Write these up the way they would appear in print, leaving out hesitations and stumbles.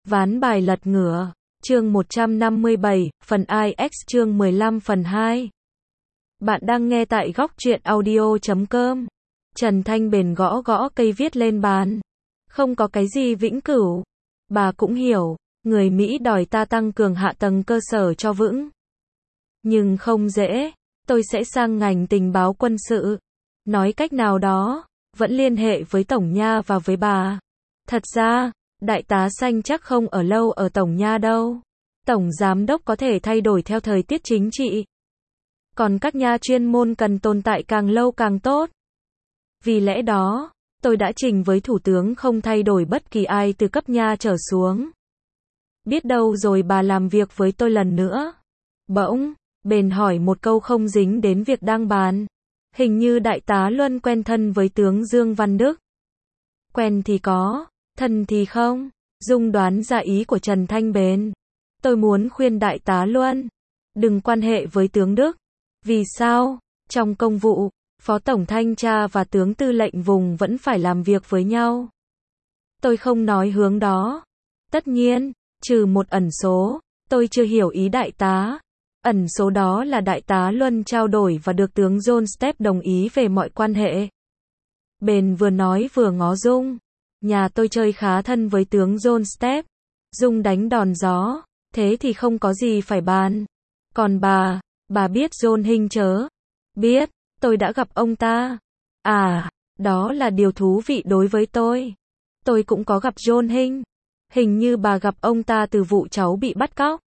Ván bài lật ngửa, chương 157, phần IX chương 15 phần 2. Bạn đang nghe tại góc truyện audio.com. Trần Thanh Bền gõ gõ cây viết lên bàn. Không có cái gì vĩnh cửu. Bà cũng hiểu, người Mỹ đòi ta tăng cường hạ tầng cơ sở cho vững. Nhưng không dễ, tôi sẽ sang ngành tình báo quân sự. Nói cách nào đó, vẫn liên hệ với Tổng Nha và với bà. Thật ra, Đại tá Xanh chắc không ở lâu ở Tổng Nha đâu. Tổng Giám đốc có thể thay đổi theo thời tiết chính trị. Còn các nha chuyên môn cần tồn tại càng lâu càng tốt. Vì lẽ đó, tôi đã trình với Thủ tướng không thay đổi bất kỳ ai từ cấp nha trở xuống. Biết đâu rồi bà làm việc với tôi lần nữa. Bỗng, Bền hỏi một câu không dính đến việc đang bàn. Hình như Đại tá Luân quen thân với tướng Dương Văn Đức. Quen thì có, thân thì không. Dung đoán ra ý của Trần Thanh Bền. Tôi muốn khuyên Đại tá Luân đừng quan hệ với tướng Đức. Vì sao? Trong công vụ, Phó Tổng Thanh tra và tướng Tư lệnh vùng vẫn phải làm việc với nhau. Tôi không nói hướng đó. Tất nhiên, trừ một ẩn số, tôi chưa hiểu ý đại tá. Ẩn số đó là Đại tá Luân trao đổi và được tướng John Stepp đồng ý về mọi quan hệ. Bền vừa nói vừa ngó Dung. Nhà tôi chơi khá thân với tướng John Stepp. Dung đánh đòn gió, thế thì không có gì phải bàn. Còn bà biết John Hinh chớ? Biết, tôi đã gặp ông ta. À, đó là điều thú vị đối với tôi. Tôi cũng có gặp John Hinh. Hình như bà gặp ông ta từ vụ cháu bị bắt cóc.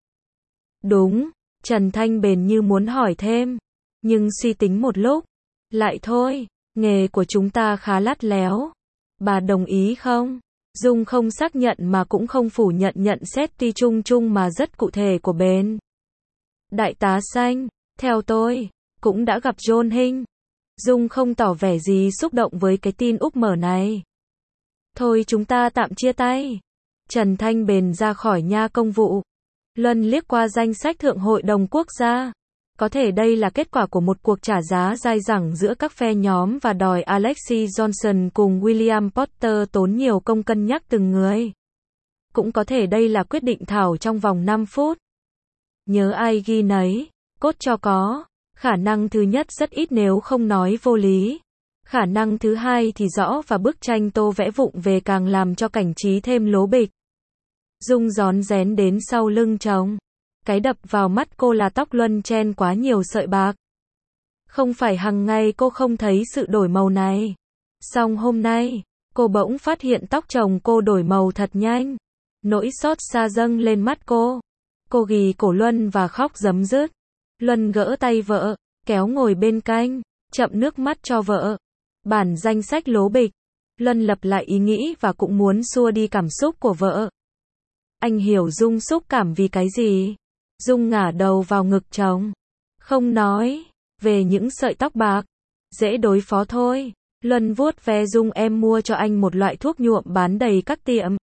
Đúng, Trần Thanh Bền như muốn hỏi thêm. Nhưng suy tính một lúc. Lại thôi, nghề của chúng ta khá lắt léo. Bà đồng ý không? Dung không xác nhận mà cũng không phủ nhận xét tuy chung chung mà rất cụ thể của Bền. Đại tá Xanh, theo tôi, cũng đã gặp John Hinh. Dung không tỏ vẻ gì xúc động với cái tin úp mở này. Thôi chúng ta tạm chia tay. Trần Thanh Bền ra khỏi nha công vụ. Luân liếc qua danh sách Thượng hội đồng quốc gia. Có thể đây là kết quả của một cuộc trả giá dai dẳng giữa các phe nhóm và đòi Alexis Johnson cùng William Potter tốn nhiều công cân nhắc từng người. Cũng có thể đây là quyết định thảo trong vòng 5 phút. Nhớ ai ghi nấy, cốt cho có. Khả năng thứ nhất rất ít nếu không nói vô lý. Khả năng thứ hai thì rõ và bức tranh tô vẽ vụng về càng làm cho cảnh trí thêm lố bịch. Dung rón rén đến sau lưng chồng. Cái đập vào mắt cô là tóc Luân chen quá nhiều sợi bạc. Không phải hằng ngày cô không thấy sự đổi màu này. Song hôm nay, cô bỗng phát hiện tóc chồng cô đổi màu thật nhanh. Nỗi xót xa dâng lên mắt cô. Cô ghì cổ Luân và khóc rấm rứt. Luân gỡ tay vợ, kéo ngồi bên cạnh, chậm nước mắt cho vợ. Bản danh sách lố bịch. Luân lập lại ý nghĩ và cũng muốn xua đi cảm xúc của vợ. Anh hiểu Dung xúc cảm vì cái gì? Dung ngả đầu vào ngực chồng. Không nói về những sợi tóc bạc. Dễ đối phó thôi. Luân vuốt ve Dung, em mua cho anh một loại thuốc nhuộm bán đầy các tiệm.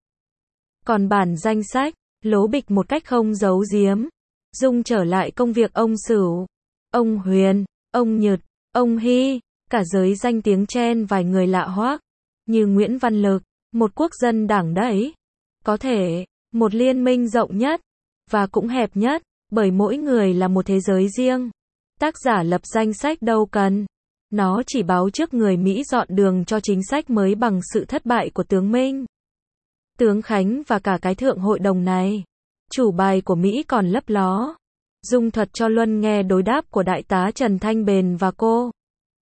Còn bản danh sách, lố bịch một cách không giấu giếm. Dung trở lại công việc ông Sửu, ông Huyền, ông Nhật, ông Hy, cả giới danh tiếng chen vài người lạ hoắc. Như Nguyễn Văn Lực, một quốc dân đảng đấy. Có thể, một liên minh rộng nhất, và cũng hẹp nhất, bởi mỗi người là một thế giới riêng. Tác giả lập danh sách đâu cần. Nó chỉ báo trước người Mỹ dọn đường cho chính sách mới bằng sự thất bại của tướng Minh, tướng Khánh và cả cái thượng hội đồng này. Chủ bài của Mỹ còn lấp ló. Dung thuật cho Luân nghe đối đáp của đại tá Trần Thanh Bền và cô.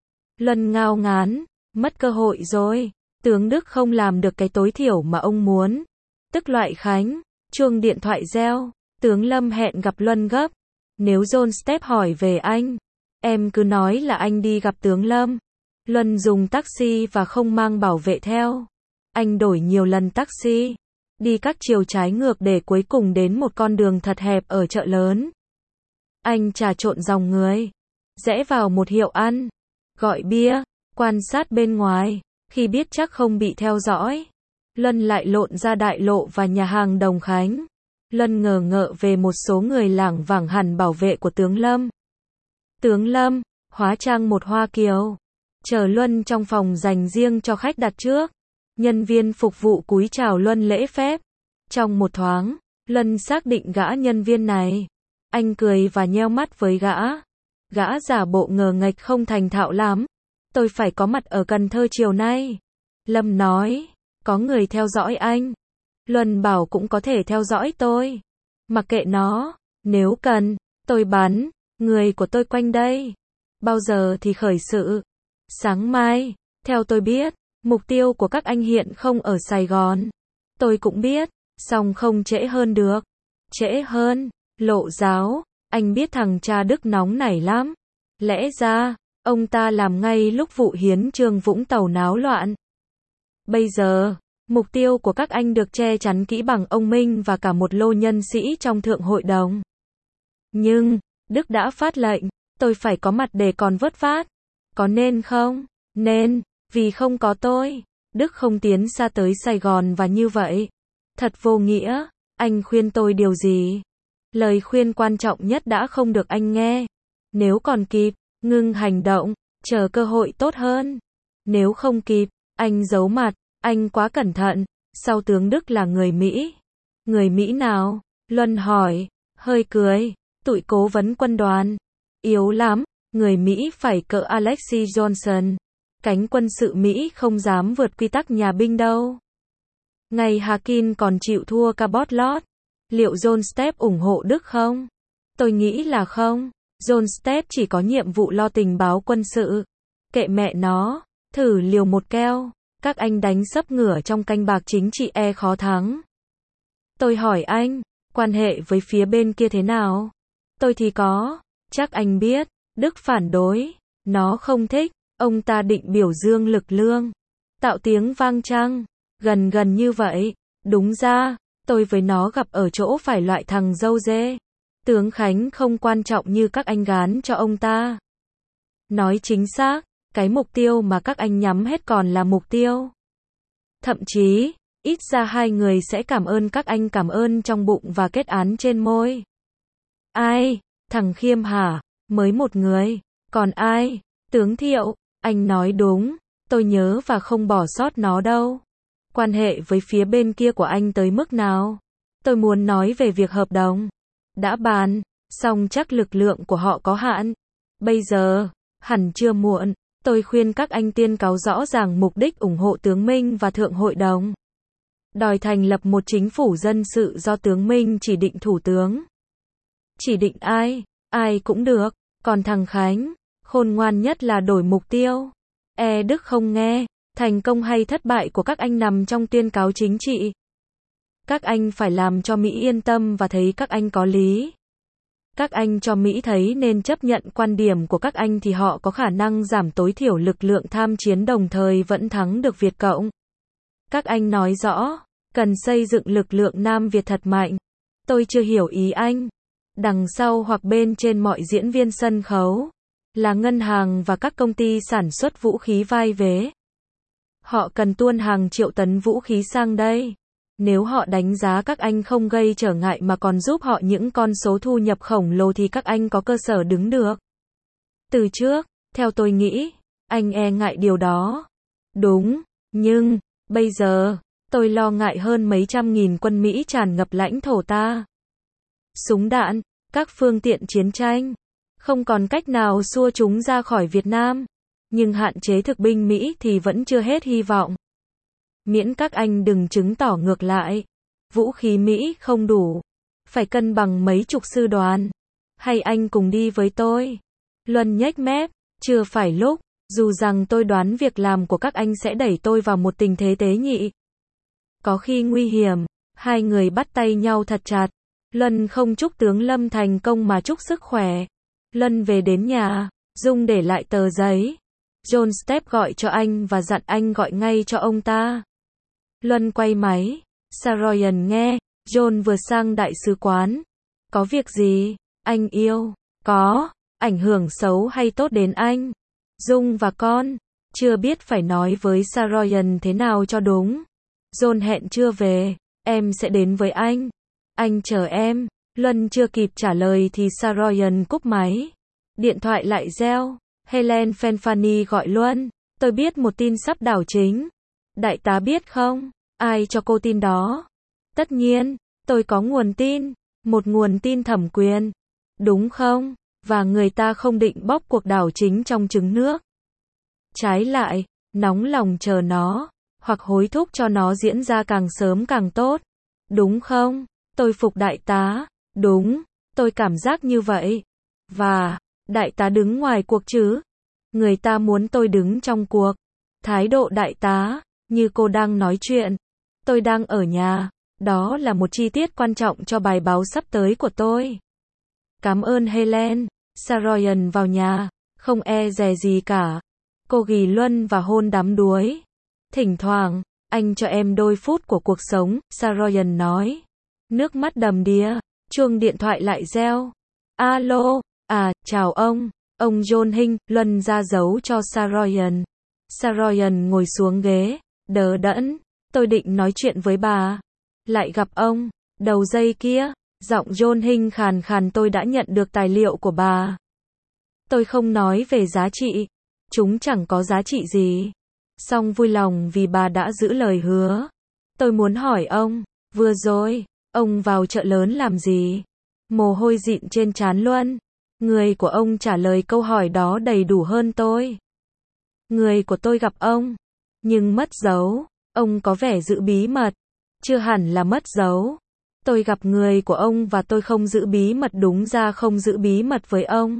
Luân ngao ngán, mất cơ hội rồi. Tướng Đức không làm được cái tối thiểu mà ông muốn. Tức loại Khánh, chuông điện thoại reo. Tướng Lâm hẹn gặp Luân gấp. Nếu John Stepp hỏi về anh, em cứ nói là anh đi gặp tướng Lâm. Luân dùng taxi và không mang bảo vệ theo. Anh đổi nhiều lần taxi. Đi các chiều trái ngược để cuối cùng đến một con đường thật hẹp ở chợ lớn. Anh trà trộn dòng người. Rẽ vào một hiệu ăn. Gọi bia. Quan sát bên ngoài. Khi biết chắc không bị theo dõi, Luân lại lộn ra đại lộ và nhà hàng Đồng Khánh. Luân ngờ ngợ về một số người lảng vảng hẳn bảo vệ của tướng Lâm. Tướng Lâm, hóa trang một Hoa Kiều. Chờ Luân trong phòng dành riêng cho khách đặt trước. Nhân viên phục vụ cúi chào Luân lễ phép. Trong một thoáng, Luân xác định gã nhân viên này. Anh cười và nheo mắt với gã. Gã giả bộ ngờ nghệch không thành thạo lắm. Tôi phải có mặt ở Cần Thơ chiều nay. Lâm nói, có người theo dõi anh. Luân bảo cũng có thể theo dõi tôi. Mặc kệ nó, nếu cần, tôi bắn, người của tôi quanh đây. Bao giờ thì khởi sự? Sáng mai, theo tôi biết, mục tiêu của các anh hiện không ở Sài Gòn. Tôi cũng biết, song không trễ hơn được. Trễ hơn, Lộ Giáo, anh biết thằng cha Đức nóng nảy lắm. Lẽ ra, ông ta làm ngay lúc vụ hiến trường Vũng Tàu náo loạn. Bây giờ, mục tiêu của các anh được che chắn kỹ bằng ông Minh và cả một lô nhân sĩ trong Thượng Hội đồng. Nhưng, Đức đã phát lệnh, tôi phải có mặt để còn vớt vát. Có nên không? Nên, vì không có tôi, Đức không tiến xa tới Sài Gòn và như vậy. Thật vô nghĩa, anh khuyên tôi điều gì? Lời khuyên quan trọng nhất đã không được anh nghe. Nếu còn kịp, ngưng hành động, chờ cơ hội tốt hơn. Nếu không kịp, anh giấu mặt, anh quá cẩn thận. Sau tướng Đức là người Mỹ. Người Mỹ nào? Luân hỏi, hơi cười, tụi cố vấn quân đoàn. Yếu lắm, người Mỹ phải cỡ Alexis Johnson. Cánh quân sự Mỹ không dám vượt quy tắc nhà binh đâu. Ngày Hakin còn chịu thua Cabot Lodge. Liệu John Stepp ủng hộ Đức không? Tôi nghĩ là không. John Stepp chỉ có nhiệm vụ lo tình báo quân sự. Kệ mẹ nó, thử liều một keo. Các anh đánh sấp ngửa trong canh bạc chính trị khó thắng. Tôi hỏi anh, quan hệ với phía bên kia thế nào? Tôi thì có. Chắc anh biết, Đức phản đối. Nó không thích. Ông ta định biểu dương lực lượng. Tạo tiếng vang chăng? Gần như vậy. Đúng ra, tôi với nó gặp ở chỗ phải loại thằng dâu dê. Tướng Khánh không quan trọng như các anh gán cho ông ta. Nói chính xác, cái mục tiêu mà các anh nhắm hết còn là mục tiêu. Thậm chí, ít ra hai người sẽ cảm ơn các anh cảm ơn trong bụng và kết án trên môi. Ai? Thằng Khiêm hả? Mới một người. Còn ai? Tướng Thiệu, anh nói đúng, tôi nhớ và không bỏ sót nó đâu. Quan hệ với phía bên kia của anh tới mức nào? Tôi muốn nói về việc hợp đồng. Đã bàn, song chắc lực lượng của họ có hạn. Bây giờ, hẳn chưa muộn, tôi khuyên các anh tuyên cáo rõ ràng mục đích ủng hộ tướng Minh và Thượng Hội đồng. Đòi thành lập một chính phủ dân sự do tướng Minh chỉ định thủ tướng. Chỉ định ai? Ai cũng được, còn thằng Khánh, khôn ngoan nhất là đổi mục tiêu. Đức không nghe, thành công hay thất bại của các anh nằm trong tuyên cáo chính trị. Các anh phải làm cho Mỹ yên tâm và thấy các anh có lý. Các anh cho Mỹ thấy nên chấp nhận quan điểm của các anh thì họ có khả năng giảm tối thiểu lực lượng tham chiến đồng thời vẫn thắng được Việt Cộng. Các anh nói rõ, cần xây dựng lực lượng Nam Việt thật mạnh. Tôi chưa hiểu ý anh. Đằng sau hoặc bên trên mọi diễn viên sân khấu là ngân hàng và các công ty sản xuất vũ khí vai vế. Họ cần tuôn hàng triệu tấn vũ khí sang đây. Nếu họ đánh giá các anh không gây trở ngại mà còn giúp họ những con số thu nhập khổng lồ thì các anh có cơ sở đứng được. Từ trước, theo tôi nghĩ, anh e ngại điều đó. Đúng, nhưng, bây giờ, tôi lo ngại hơn mấy trăm nghìn quân Mỹ tràn ngập lãnh thổ ta. Súng đạn, các phương tiện chiến tranh. Không còn cách nào xua chúng ra khỏi Việt Nam. Nhưng hạn chế thực binh Mỹ thì vẫn chưa hết hy vọng. Miễn các anh đừng chứng tỏ ngược lại. Vũ khí Mỹ không đủ. Phải cân bằng mấy chục sư đoàn. Hay anh cùng đi với tôi? Luân nhếch mép. Chưa phải lúc. Dù rằng tôi đoán việc làm của các anh sẽ đẩy tôi vào một tình thế tế nhị. Có khi nguy hiểm. Hai người bắt tay nhau thật chặt. Luân không chúc tướng Lâm thành công mà chúc sức khỏe. Luân về đến nhà. Dung để lại tờ giấy. John Stepp gọi cho anh và dặn anh gọi ngay cho ông ta. Luân quay máy. Saroyan nghe. John vừa sang đại sứ quán. Có việc gì, anh yêu? Có. Ảnh hưởng xấu hay tốt đến anh? Dung và con. Chưa biết phải nói với Saroyan thế nào cho đúng. John hẹn chưa về. Em sẽ đến với anh. Anh chờ em. Luân chưa kịp trả lời thì Saroyan cúp máy. Điện thoại lại reo. Helen Fanfani gọi Luân. Tôi biết một tin sắp đảo chính. Đại tá biết không? Ai cho cô tin đó? Tất nhiên, tôi có nguồn tin, một nguồn tin thẩm quyền. Đúng không? Và người ta không định bóp cuộc đảo chính trong trứng nước. Trái lại, nóng lòng chờ nó, hoặc hối thúc cho nó diễn ra càng sớm càng tốt. Đúng không? Tôi phục đại tá. Đúng, tôi cảm giác như vậy. Và, đại tá đứng ngoài cuộc chứ? Người ta muốn tôi đứng trong cuộc. Thái độ đại tá, như cô đang nói chuyện. Tôi đang ở nhà. Đó là một chi tiết quan trọng cho bài báo sắp tới của tôi. Cảm ơn Helen. Saroyan vào nhà, không e dè gì cả. Cô ghì Luân và hôn đắm đuối. Thỉnh thoảng, anh cho em đôi phút của cuộc sống, Saroyan nói. Nước mắt đầm đìa, chuông điện thoại lại reo. Alo, chào ông John Hinh, Luân ra dấu cho Saroyan. Saroyan ngồi xuống ghế, đờ đẫn. Tôi định nói chuyện với bà. Lại gặp ông, đầu dây kia. Giọng John Hinh khàn khàn, tôi đã nhận được tài liệu của bà. Tôi không nói về giá trị. Chúng chẳng có giá trị gì. Song vui lòng vì bà đã giữ lời hứa. Tôi muốn hỏi ông, vừa rồi, ông vào chợ lớn làm gì? Mồ hôi dịn trên trán Luân. Người của ông trả lời câu hỏi đó đầy đủ hơn tôi. Người của tôi gặp ông, nhưng mất dấu. Ông có vẻ giữ bí mật. Chưa hẳn là mất dấu. Tôi gặp người của ông và tôi không giữ bí mật, đúng ra không giữ bí mật với ông.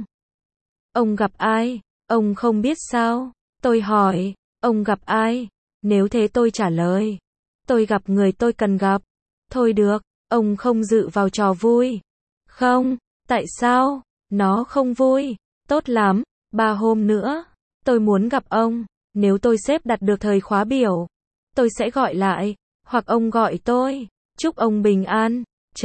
Ông gặp ai? Ông không biết sao? Tôi hỏi, ông gặp ai? Nếu thế tôi trả lời. Tôi gặp người tôi cần gặp. Thôi được, ông không dự vào trò vui. Không, tại sao? Nó không vui. Tốt lắm, 3 hôm nữa. Tôi muốn gặp ông. Nếu tôi xếp đặt được thời khóa biểu, tôi sẽ gọi lại. Hoặc ông gọi tôi. Chúc ông bình an.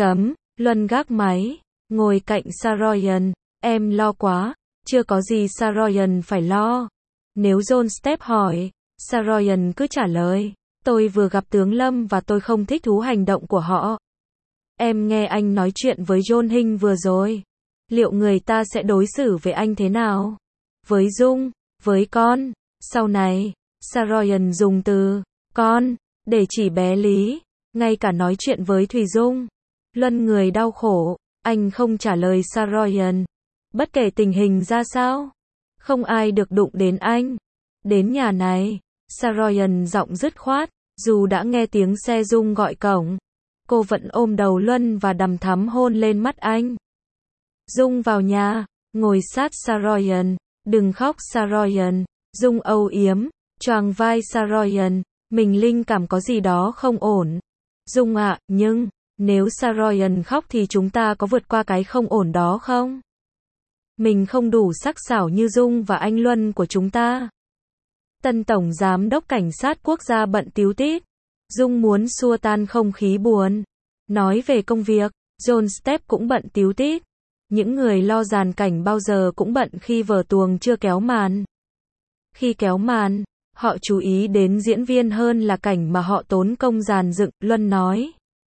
Luân gác máy. Ngồi cạnh Saroyan. Em lo quá. Chưa có gì Saroyan phải lo. Nếu John Step hỏi, Saroyan cứ trả lời. Tôi vừa gặp tướng Lâm và tôi không thích thú hành động của họ. Em nghe anh nói chuyện với John Hinh vừa rồi. Liệu người ta sẽ đối xử với anh thế nào? Với Dung, với con. Sau này, Saroyan dùng từ con để chỉ bé Lý. Ngay cả nói chuyện với Thùy Dung. Luân người đau khổ. Anh không trả lời Saroyan. Bất kể tình hình ra sao, không ai được đụng đến anh. Đến nhà này, Saroyan giọng dứt khoát, dù đã nghe tiếng xe Dung gọi cổng. Cô vẫn ôm đầu Luân và đằm thắm hôn lên mắt anh. Dung vào nhà, ngồi sát Saroyan. Đừng khóc Saroyan. Dung âu yếm, choàng vai Saroyan. Mình linh cảm có gì đó không ổn. Dung ạ, nhưng, nếu Saroyan khóc thì chúng ta có vượt qua cái không ổn đó không? Mình không đủ sắc sảo như Dung và anh Luân của chúng ta. Tân Tổng Giám đốc Cảnh sát Quốc gia bận tíu tít. Dung muốn xua tan không khí buồn. Nói về công việc, John Step cũng bận tíu tít. Những người lo dàn cảnh bao giờ cũng bận khi vở tuồng chưa kéo màn. Khi kéo màn, họ chú ý đến diễn viên hơn là cảnh mà họ tốn công dàn dựng, Luân nói.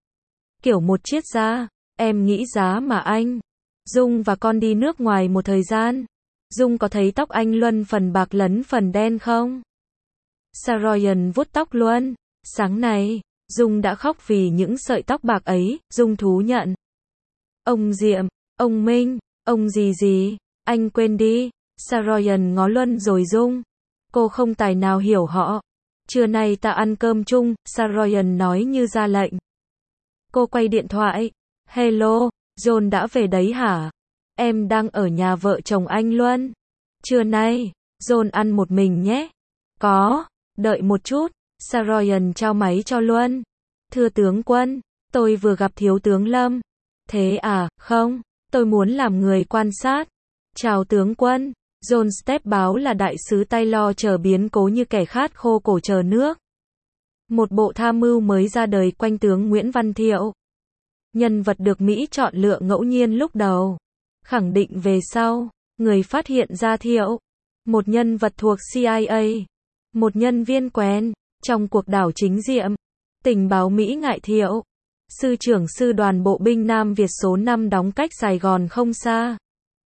Kiểu một triết gia, em nghĩ giá mà anh. Dung và con đi nước ngoài một thời gian. Dung có thấy tóc anh Luân phần bạc lấn phần đen không? Saroyan vuốt tóc Luân. Sáng nay, Dung đã khóc vì những sợi tóc bạc ấy, Dung thú nhận. Ông Diệm, ông Minh, ông gì, anh quên đi. Saroyan ngó Luân rồi Dung. Cô không tài nào hiểu họ. Trưa nay ta ăn cơm chung, Saroyan nói như ra lệnh. Cô quay điện thoại. Hello, John đã về đấy hả? Em đang ở nhà vợ chồng anh Luân. Trưa nay, John ăn một mình nhé. Có, đợi một chút. Saroyan trao máy cho Luân. Thưa tướng quân, tôi vừa gặp thiếu tướng Lâm. Thế à, không, tôi muốn làm người quan sát. Chào tướng quân. John Step báo là đại sứ Taylor chờ biến cố như kẻ khát khô cổ chờ nước. Một bộ tham mưu mới ra đời quanh tướng Nguyễn Văn Thiệu. Nhân vật được Mỹ chọn lựa ngẫu nhiên lúc đầu. Khẳng định về sau, người phát hiện ra Thiệu. Một nhân vật thuộc CIA. Một nhân viên quen, trong cuộc đảo chính Diệm. Tình báo Mỹ ngại Thiệu. Sư trưởng sư đoàn bộ binh Nam Việt số 5 đóng cách Sài Gòn không xa.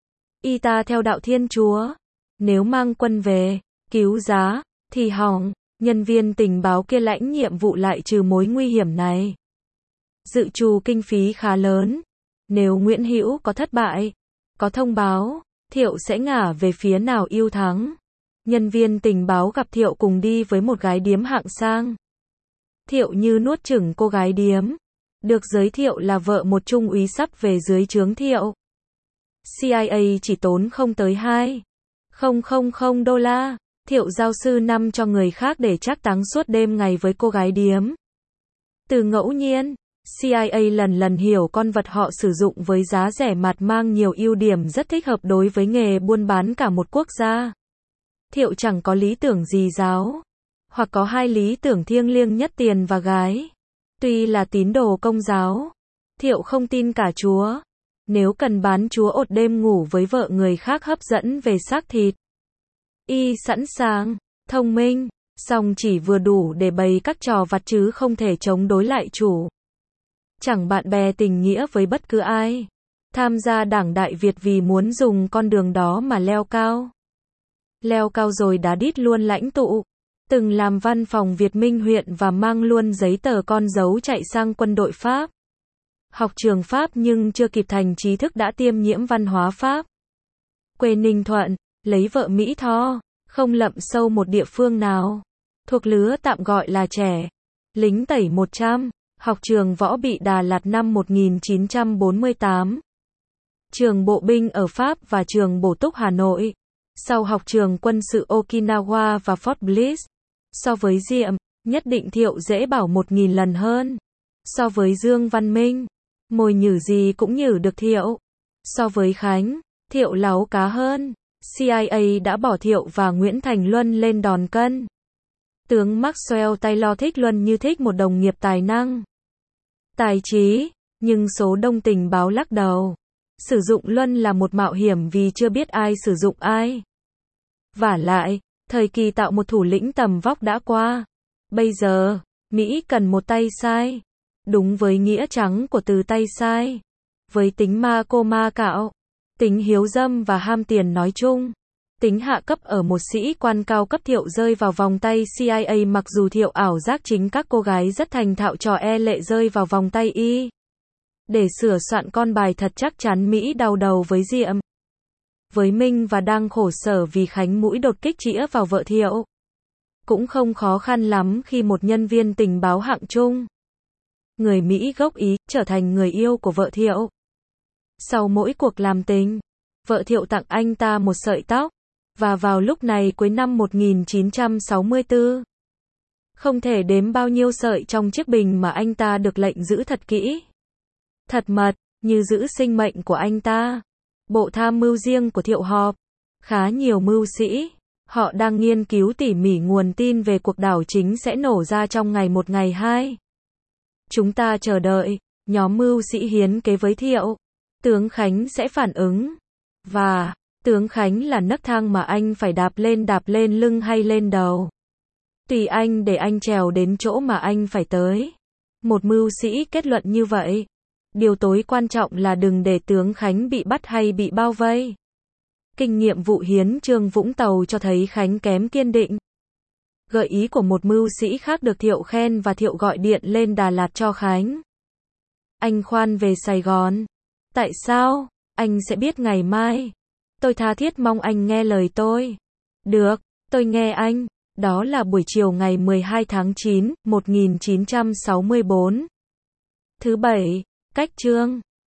Y ta theo đạo Thiên Chúa. Nếu mang quân về, cứu giá, thì hỏng. Nhân viên tình báo kia lãnh nhiệm vụ lại trừ mối nguy hiểm này. dự trù kinh phí khá lớn. Nếu Nguyễn Hữu có thất bại, có thông báo, Thiệu sẽ ngả về phía nào ưu thắng. Nhân viên tình báo gặp Thiệu cùng đi với một gái điếm hạng sang. Thiệu như nuốt chửng cô gái điếm. Được giới thiệu là vợ một trung úy sắp về dưới trướng Thiệu. CIA chỉ tốn không tới 2.000 đô la. Thiệu giao sư năm cho người khác để trác táng suốt đêm ngày với cô gái điếm. Từ ngẫu nhiên, CIA lần lần hiểu con vật họ sử dụng với giá rẻ mạt mang nhiều ưu điểm rất thích hợp đối với nghề buôn bán cả một quốc gia. Thiệu chẳng có lý tưởng gì giáo, hoặc có hai lý tưởng thiêng liêng nhất tiền và gái. Tuy là tín đồ Công giáo, Thiệu không tin cả Chúa. Nếu cần bán Chúa ột đêm ngủ với vợ người khác hấp dẫn về xác thịt. Y sẵn sàng, thông minh, song chỉ vừa đủ để bày các trò vặt chứ không thể chống đối lại chủ. Chẳng bạn bè tình nghĩa với bất cứ ai. Tham gia Đảng Đại Việt vì muốn dùng con đường đó mà leo cao. Leo cao rồi đá đít luôn lãnh tụ. Từng làm văn phòng Việt Minh huyện và mang luôn giấy tờ con dấu chạy sang quân đội Pháp. Học trường Pháp nhưng chưa kịp thành trí thức đã tiêm nhiễm văn hóa Pháp. Quê Ninh Thuận, lấy vợ Mỹ Tho, không lậm sâu một địa phương nào. Thuộc lứa tạm gọi là trẻ. Lính tẩy 100, học trường võ bị Đà Lạt năm 1948. Trường bộ binh ở Pháp và trường bổ túc Hà Nội. Sau học trường quân sự Okinawa và Fort Bliss. So với Diệm, nhất định Thiệu dễ bảo 1000 lần hơn. So với Dương Văn Minh, mồi nhử gì cũng nhử được Thiệu. So với Khánh, Thiệu láu cá hơn. CIA đã bỏ Thiệu và Nguyễn Thành Luân lên đòn cân. Tướng Maxwell Taylor thích Luân như thích một đồng nghiệp tài năng, tài trí, nhưng số đông tình báo lắc đầu. Sử dụng Luân là một mạo hiểm vì chưa biết ai sử dụng ai. Vả lại, thời kỳ tạo một thủ lĩnh tầm vóc đã qua. Bây giờ, Mỹ cần một tay sai. Đúng với nghĩa trắng của từ tay sai. Với tính ma cô ma cạo, tính hiếu dâm và ham tiền nói chung. Tính hạ cấp ở một sĩ quan cao cấp Thiệu rơi vào vòng tay CIA mặc dù Thiệu ảo giác chính các cô gái rất thành thạo trò e lệ rơi vào vòng tay y. Để sửa soạn con bài thật chắc chắn Mỹ đau đầu với Diệm. Với Minh và đang khổ sở vì Khánh mũi đột kích chĩa vào vợ Thiệu. Cũng không khó khăn lắm khi một nhân viên tình báo hạng trung, người Mỹ gốc Ý, trở thành người yêu của vợ Thiệu. Sau mỗi cuộc làm tình, vợ Thiệu tặng anh ta một sợi tóc. Và vào lúc này cuối năm 1964, không thể đếm bao nhiêu sợi trong chiếc bình mà anh ta được lệnh giữ thật kỹ, thật mật, như giữ sinh mệnh của anh ta. Bộ tham mưu riêng của Thiệu họp. Khá nhiều mưu sĩ. Họ đang nghiên cứu tỉ mỉ nguồn tin về cuộc đảo chính sẽ nổ ra trong ngày 1 ngày 2. Chúng ta chờ đợi. Nhóm mưu sĩ hiến kế với Thiệu. Tướng Khánh sẽ phản ứng. Và, tướng Khánh là nấc thang mà anh phải đạp lên lưng hay lên đầu. Tùy anh để anh trèo đến chỗ mà anh phải tới. Một mưu sĩ kết luận như vậy. Điều tối quan trọng là đừng để tướng Khánh bị bắt hay bị bao vây. Kinh nghiệm vụ hiến chương Vũng Tàu cho thấy Khánh kém kiên định. Gợi ý của một mưu sĩ khác được Thiệu khen và Thiệu gọi điện lên Đà Lạt cho Khánh. Anh khoan về Sài Gòn. Tại sao? Anh sẽ biết ngày mai. Tôi tha thiết mong anh nghe lời tôi. Được, tôi nghe anh. Đó là buổi chiều ngày 12 tháng 9, 1964. Thứ Bảy, cách chương